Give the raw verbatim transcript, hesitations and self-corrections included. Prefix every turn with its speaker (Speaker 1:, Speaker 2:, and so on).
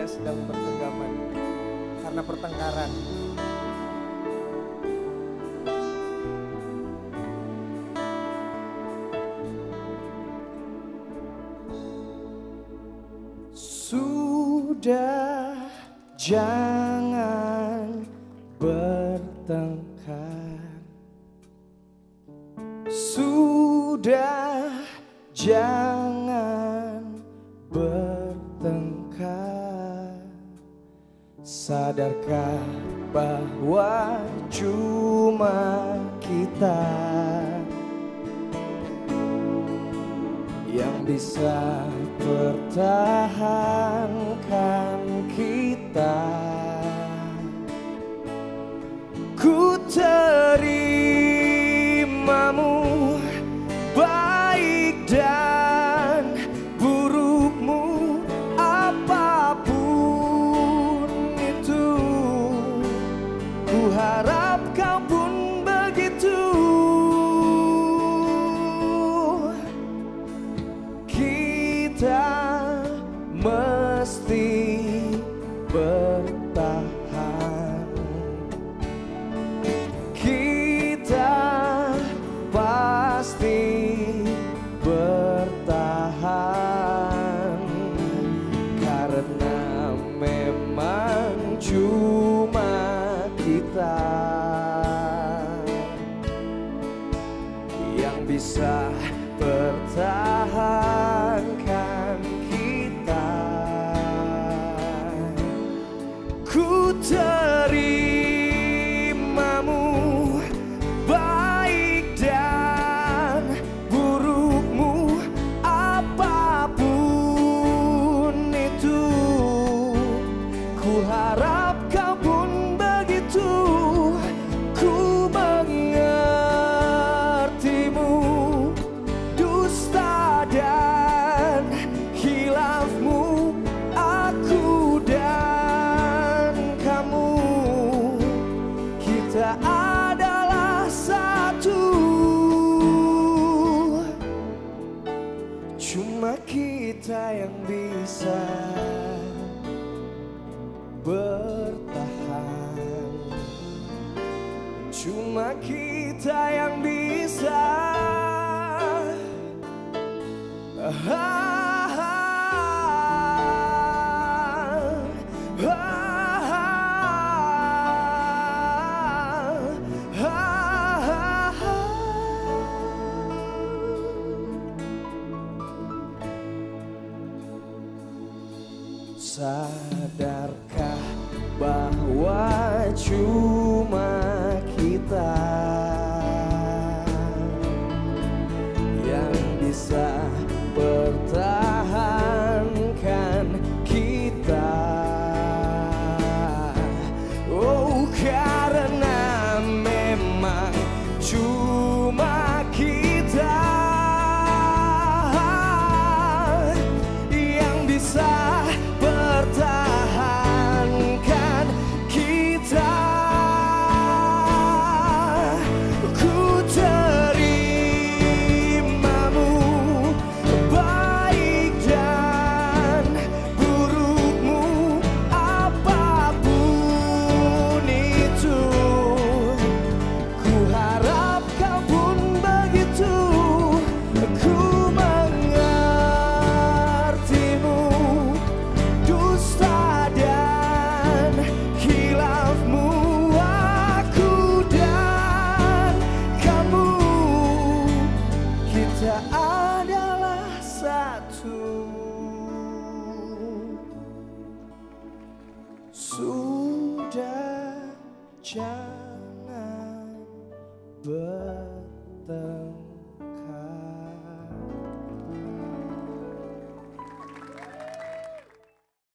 Speaker 1: dunia sedang bergenggaman karena pertengkaran. Sudah, jangan bertengkar. Sudah, jangan bertengkar. Sadarkah bahwa cuma kita yang bisa pertahankan kita. Ku terimamu, baik dan burukmu, apapun itu. Ku harap kau pun begitu. Kita mesti bertahan. Kita pasti bertahan. Karena memang cuma kita yang bisa pertahankan kita. Ku terimamu, baik dan burukmu, apapun itu. Ku harap kau pun begitu. Ku mengertimu, dusta dan khilafmu, aku dan kamu, kita adalah satu. Cuma kita yang bisa bertahan. Cuma kita yang bisa. Ah, ah, ah, ah, ah. Sadarkah bahwa cuma kita yang bisa pertahankan kita. Oh, karena memang cuma kita yang bisa pertahankan kita. Ku terimamu, baik dan burukmu, apapun itu. Ku harap kau pun begitu. Ku mengertimu, dusta dan khilafmu, aku dan kamu, kita adalah satu. Sudah, jangan bertengkar.